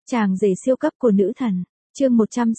Chàng rể siêu cấp của nữ thần, chương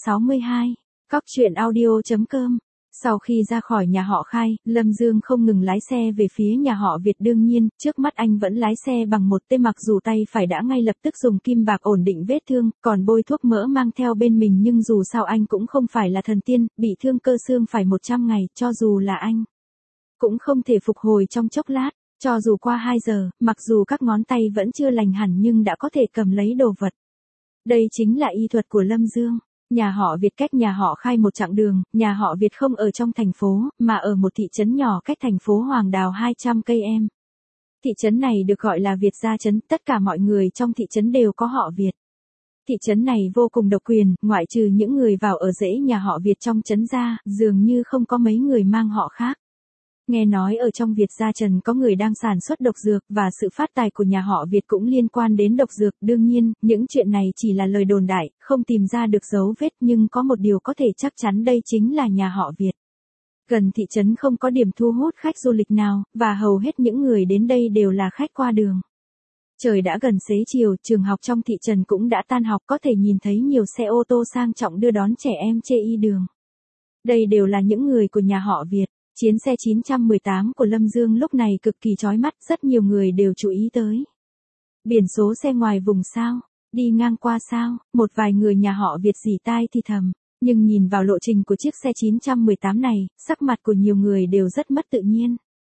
162, Cóc truyện audio.com. Sau khi ra khỏi nhà họ Khai, Lâm Dương không ngừng lái xe về phía nhà họ Việt, đương nhiên, trước mắt anh vẫn lái xe bằng một tay, mặc dù tay phải đã ngay lập tức dùng kim bạc ổn định vết thương, còn bôi thuốc mỡ mang theo bên mình, nhưng dù sao anh cũng không phải là thần tiên, bị thương cơ xương phải 100 ngày, cho dù là anh cũng không thể phục hồi trong chốc lát. Cho dù qua 2 giờ, mặc dù các ngón tay vẫn chưa lành hẳn nhưng đã có thể cầm lấy đồ vật. Đây chính là y thuật của Lâm Dương. Nhà họ Việt cách nhà họ Khai một chặng đường, nhà họ Việt không ở trong thành phố, mà ở một thị trấn nhỏ cách thành phố Hoàng Đào 200 cây em. Thị trấn này được gọi là Việt Gia Trấn, tất cả mọi người trong thị trấn đều có họ Việt. Thị trấn này vô cùng độc quyền, ngoại trừ những người vào ở rễ nhà họ Việt trong trấn ra, dường như không có mấy người mang họ khác. Nghe nói ở trong Việt Gia Trần có người đang sản xuất độc dược, và sự phát tài của nhà họ Việt cũng liên quan đến độc dược. Đương nhiên, những chuyện này chỉ là lời đồn đại, không tìm ra được dấu vết, nhưng có một điều có thể chắc chắn, đây chính là nhà họ Việt. Gần thị trấn không có điểm thu hút khách du lịch nào, và hầu hết những người đến đây đều là khách qua đường. Trời đã gần xế chiều, trường học trong thị trấn cũng đã tan học, có thể nhìn thấy nhiều xe ô tô sang trọng đưa đón trẻ em trên y đường. Đây đều là những người của nhà họ Việt. Chiến xe 918 của Lâm Dương lúc này cực kỳ chói mắt, rất nhiều người đều chú ý tới. Biển số xe ngoài vùng sao, đi ngang qua sao, một vài người nhà họ Việt rỉ tai thì thầm, nhưng nhìn vào lộ trình của chiếc xe 918 này, sắc mặt của nhiều người đều rất mất tự nhiên.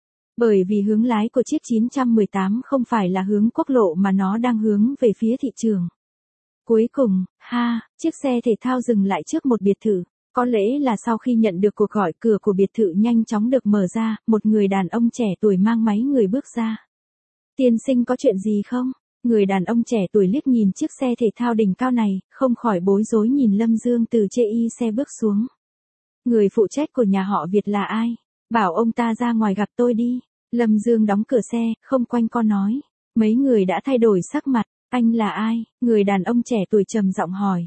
Bởi vì hướng lái của chiếc 918 không phải là hướng quốc lộ mà nó đang hướng về phía thị trường. Cuối cùng, chiếc xe thể thao dừng lại trước một biệt thự. Có lẽ là sau khi nhận được cuộc gọi, cửa của biệt thự nhanh chóng được mở ra, một người đàn ông trẻ tuổi mang máy người bước ra. Tiên sinh có chuyện gì không? Người đàn ông trẻ tuổi liếc nhìn chiếc xe thể thao đỉnh cao này, không khỏi bối rối nhìn Lâm Dương từ trên y xe bước xuống. Người phụ trách của nhà họ Việt là ai? Bảo ông ta ra ngoài gặp tôi đi. Lâm Dương đóng cửa xe, không quanh co nói. Mấy người đã thay đổi sắc mặt. Anh là ai? Người đàn ông trẻ tuổi trầm giọng hỏi.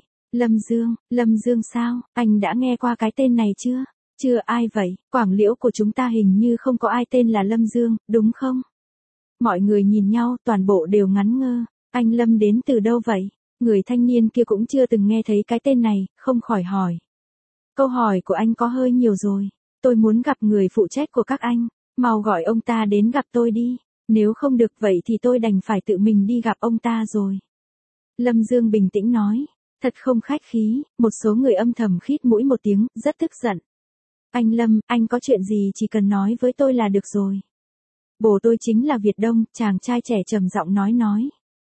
Lâm Dương sao, anh đã nghe qua cái tên này chưa? Chưa. Ai vậy? Quảng Liễu của chúng ta hình như không có ai tên là Lâm Dương, đúng không? Mọi người nhìn nhau, toàn bộ đều ngắn ngơ. Anh Lâm đến từ đâu vậy? Người thanh niên kia cũng chưa từng nghe thấy cái tên này, không khỏi hỏi. Câu hỏi của anh có hơi nhiều rồi. Tôi muốn gặp người phụ trách của các anh. Mau gọi ông ta đến gặp tôi đi. Nếu không được vậy thì tôi đành phải tự mình đi gặp ông ta rồi. Lâm Dương bình tĩnh nói. Thật không khách khí, một số người âm thầm khít mũi một tiếng, rất tức giận. Anh Lâm, anh có chuyện gì chỉ cần nói với tôi là được rồi. Bố tôi chính là Việt Đông, chàng trai trẻ trầm giọng nói.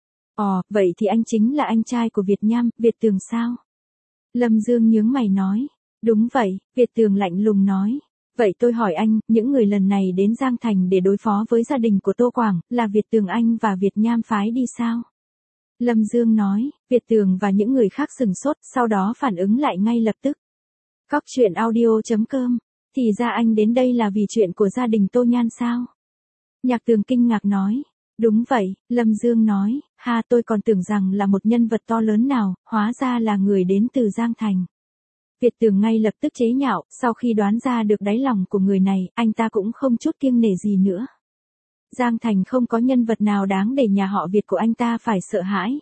Vậy thì anh chính là anh trai của Việt Nham, Việt Tường sao? Lâm Dương nhướng mày nói. Đúng vậy, Việt Tường lạnh lùng nói. Vậy tôi hỏi anh, những người lần này đến Giang Thành để đối phó với gia đình của Tô Quảng, là Việt Tường anh và Việt Nham phái đi sao? Lâm Dương nói, Việt Tường và những người khác sừng sốt, sau đó phản ứng lại ngay lập tức. Cóc truyện audio.com, thì ra anh đến đây là vì chuyện của gia đình Tô Nhan sao? Nhạc Tường kinh ngạc nói, đúng vậy, Lâm Dương nói, tôi còn tưởng rằng là một nhân vật to lớn nào, hóa ra là người đến từ Giang Thành. Việt Tường ngay lập tức chế nhạo, sau khi đoán ra được đáy lòng của người này, anh ta cũng không chút kiêng nể gì nữa. Giang Thành không có nhân vật nào đáng để nhà họ Việt của anh ta phải sợ hãi.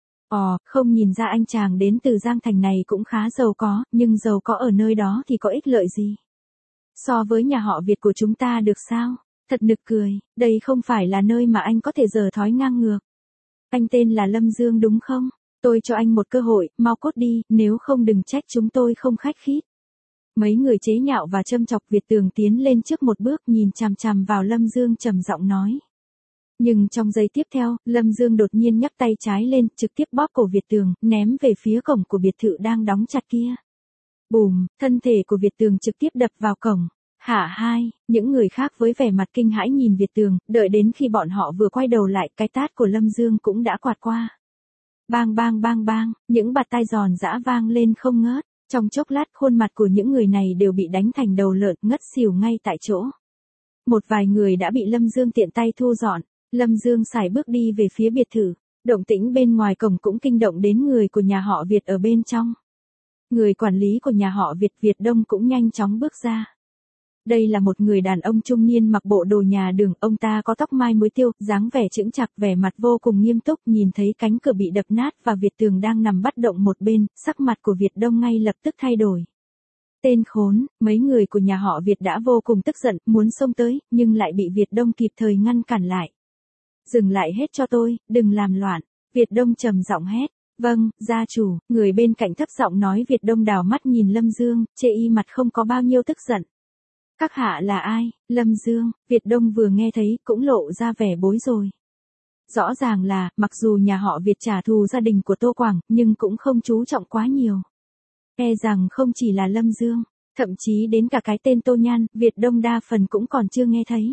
Không nhìn ra anh chàng đến từ Giang Thành này cũng khá giàu có, nhưng giàu có ở nơi đó thì có ích lợi gì? So với nhà họ Việt của chúng ta được sao? Thật nực cười, đây không phải là nơi mà anh có thể giở thói ngang ngược. Anh tên là Lâm Dương đúng không? Tôi cho anh một cơ hội, mau cút đi, nếu không đừng trách chúng tôi không khách khí. Mấy người chế nhạo và châm chọc. Việt Tường tiến lên trước một bước, nhìn chằm chằm vào Lâm Dương trầm giọng nói. Nhưng trong giây tiếp theo, Lâm Dương đột nhiên nhấc tay trái lên, trực tiếp bóp cổ Việt Tường, ném về phía cổng của biệt thự đang đóng chặt kia. Bùm, thân thể của Việt Tường trực tiếp đập vào cổng. Những người khác với vẻ mặt kinh hãi nhìn Việt Tường, đợi đến khi bọn họ vừa quay đầu lại, cái tát của Lâm Dương cũng đã quạt qua. Bang bang bang bang, những bạt tai giòn giã vang lên không ngớt. Trong chốc lát, khuôn mặt của những người này đều bị đánh thành đầu lợn, ngất xỉu ngay tại chỗ. Một vài người đã bị Lâm Dương tiện tay thu dọn. Lâm Dương sải bước đi về phía biệt thự. Động tĩnh bên ngoài cổng cũng kinh động đến người của nhà họ Việt ở bên trong. Người quản lý của nhà họ Việt, Việt Đông cũng nhanh chóng bước ra. Đây là một người đàn ông trung niên mặc bộ đồ nhà đường, ông ta có tóc mai muối tiêu, dáng vẻ chững chạc, vẻ mặt vô cùng nghiêm túc, nhìn thấy cánh cửa bị đập nát và Việt Tường đang nằm bất động một bên, sắc mặt của Việt Đông ngay lập tức thay đổi. Tên khốn, mấy người của nhà họ Việt đã vô cùng tức giận, muốn xông tới, nhưng lại bị Việt Đông kịp thời ngăn cản lại. Dừng lại hết cho tôi, đừng làm loạn. Việt Đông trầm giọng hét. Vâng, gia chủ, người bên cạnh thấp giọng nói. Việt Đông đảo mắt nhìn Lâm Dương, chê y mặt không có bao nhiêu tức giận. Các hạ là ai? Lâm Dương, Việt Đông vừa nghe thấy cũng lộ ra vẻ bối rối. Rõ ràng là, mặc dù nhà họ Việt trả thù gia đình của Tô Quảng, nhưng cũng không chú trọng quá nhiều. E rằng không chỉ là Lâm Dương, thậm chí đến cả cái tên Tô Nhan, Việt Đông đa phần cũng còn chưa nghe thấy.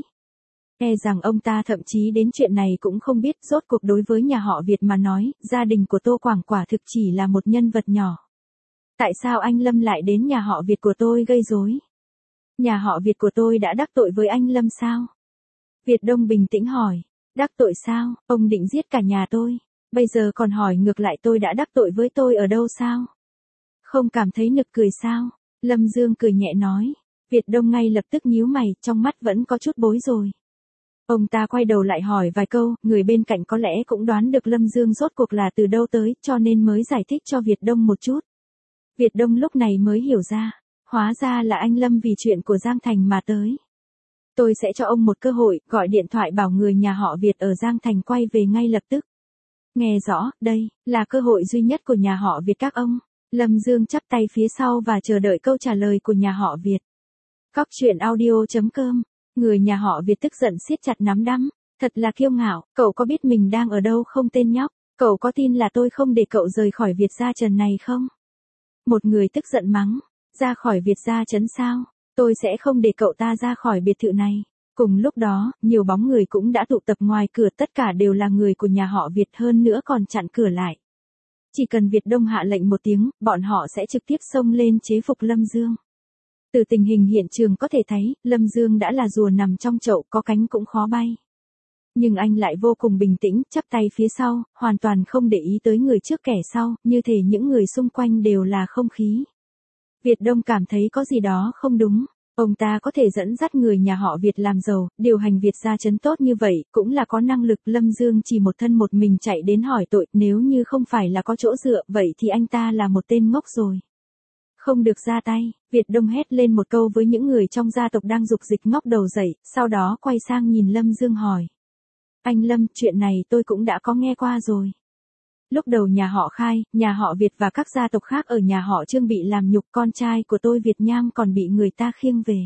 E rằng ông ta thậm chí đến chuyện này cũng không biết. Rốt cuộc đối với nhà họ Việt mà nói, gia đình của Tô Quảng quả thực chỉ là một nhân vật nhỏ. Tại sao anh Lâm lại đến nhà họ Việt của tôi gây rối? Nhà họ Việt của tôi đã đắc tội với anh Lâm sao? Việt Đông bình tĩnh hỏi. Đắc tội sao? Ông định giết cả nhà tôi. Bây giờ còn hỏi ngược lại tôi đã đắc tội với tôi ở đâu sao? Không cảm thấy nực cười sao? Lâm Dương cười nhẹ nói. Việt Đông ngay lập tức nhíu mày, trong mắt vẫn có chút bối rối. Ông ta quay đầu lại hỏi vài câu, người bên cạnh có lẽ cũng đoán được Lâm Dương rốt cuộc là từ đâu tới, cho nên mới giải thích cho Việt Đông một chút. Việt Đông lúc này mới hiểu ra, hóa ra là anh Lâm vì chuyện của Giang Thành mà tới. Tôi sẽ cho ông một cơ hội, gọi điện thoại bảo người nhà họ Việt ở Giang Thành quay về ngay lập tức. Nghe rõ, đây là cơ hội duy nhất của nhà họ Việt các ông. Lâm Dương chắp tay phía sau và chờ đợi câu trả lời của nhà họ Việt. Cóc truyện audio.com. Người nhà họ Việt tức giận siết chặt nắm đấm, thật là kiêu ngạo, cậu có biết mình đang ở đâu không tên nhóc, cậu có tin là tôi không để cậu rời khỏi Việt gia trần này không? Một người tức giận mắng, ra khỏi Việt gia trấn sao, tôi sẽ không để cậu ta ra khỏi biệt thự này. Cùng lúc đó, nhiều bóng người cũng đã tụ tập ngoài cửa, tất cả đều là người của nhà họ Việt, hơn nữa còn chặn cửa lại. Chỉ cần Việt Đông hạ lệnh một tiếng, bọn họ sẽ trực tiếp xông lên chế phục Lâm Dương. Từ tình hình hiện trường có thể thấy, Lâm Dương đã là rùa nằm trong chậu, có cánh cũng khó bay. Nhưng anh lại vô cùng bình tĩnh, chắp tay phía sau, hoàn toàn không để ý tới người trước kẻ sau, như thể những người xung quanh đều là không khí. Việt Đông cảm thấy có gì đó không đúng. Ông ta có thể dẫn dắt người nhà họ Việt làm giàu, điều hành Việt gia trấn tốt như vậy, cũng là có năng lực. Lâm Dương chỉ một thân một mình chạy đến hỏi tội, nếu như không phải là có chỗ dựa, vậy thì anh ta là một tên ngốc rồi. Không được ra tay, Việt Đông hét lên một câu với những người trong gia tộc đang dục dịch ngóc đầu dậy, sau đó quay sang nhìn Lâm Dương hỏi. Anh Lâm, chuyện này tôi cũng đã có nghe qua rồi. Lúc đầu nhà họ Khai, nhà họ Việt và các gia tộc khác ở nhà họ Trương bị làm nhục, con trai của tôi Việt Nham còn bị người ta khiêng về.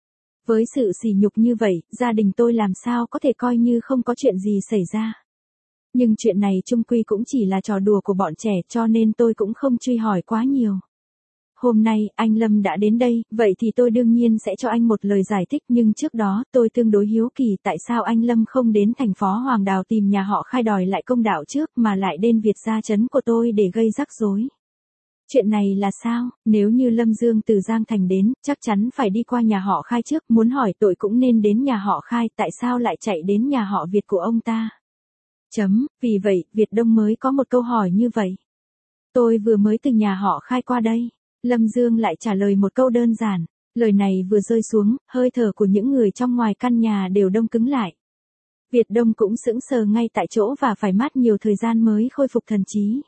Với sự sỉ nhục như vậy, gia đình tôi làm sao có thể coi như không có chuyện gì xảy ra. Nhưng chuyện này chung quy cũng chỉ là trò đùa của bọn trẻ, cho nên tôi cũng không truy hỏi quá nhiều. Hôm nay, anh Lâm đã đến đây, vậy thì tôi đương nhiên sẽ cho anh một lời giải thích, nhưng trước đó, tôi tương đối hiếu kỳ tại sao anh Lâm không đến thành phố Hoàng Đào tìm nhà họ Khai đòi lại công đạo trước, mà lại đến Việt gia trấn của tôi để gây rắc rối. Chuyện này là sao? Nếu như Lâm Dương từ Giang Thành đến, chắc chắn phải đi qua nhà họ Khai trước, muốn hỏi tội cũng nên đến nhà họ Khai, tại sao lại chạy đến nhà họ Việt của ông ta? Vì vậy, Việt Đông mới có một câu hỏi như vậy. Tôi vừa mới từ nhà họ Khai qua đây. Lâm Dương lại trả lời một câu đơn giản, lời này vừa rơi xuống, hơi thở của những người trong ngoài căn nhà đều đông cứng lại. Việt Đông cũng sững sờ ngay tại chỗ và phải mất nhiều thời gian mới khôi phục thần trí.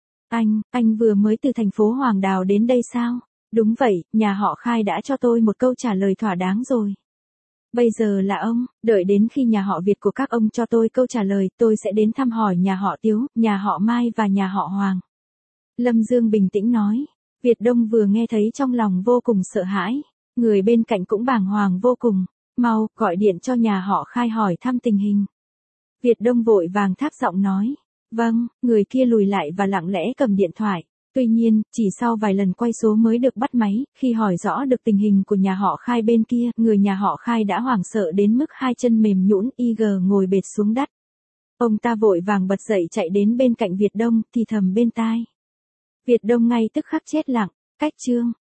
Anh vừa mới từ thành phố Hoàng Đào đến đây sao? Đúng vậy, nhà họ Khai đã cho tôi một câu trả lời thỏa đáng rồi. Bây giờ là ông, đợi đến khi nhà họ Việt của các ông cho tôi câu trả lời, tôi sẽ đến thăm hỏi nhà họ Tiếu, nhà họ Mai và nhà họ Hoàng. Lâm Dương bình tĩnh nói. Việt Đông vừa nghe thấy trong lòng vô cùng sợ hãi, người bên cạnh cũng bàng hoàng vô cùng, mau, gọi điện cho nhà họ Khai hỏi thăm tình hình. Việt Đông vội vàng thấp giọng nói, vâng, người kia lùi lại và lặng lẽ cầm điện thoại, tuy nhiên, chỉ sau vài lần quay số mới được bắt máy, khi hỏi rõ được tình hình của nhà họ Khai bên kia, người nhà họ Khai đã hoảng sợ đến mức hai chân mềm nhũn, ngồi bệt xuống đất. Ông ta vội vàng bật dậy chạy đến bên cạnh Việt Đông, thì thầm bên tai. Việt Đông ngay tức khắc chết lặng, cách chương.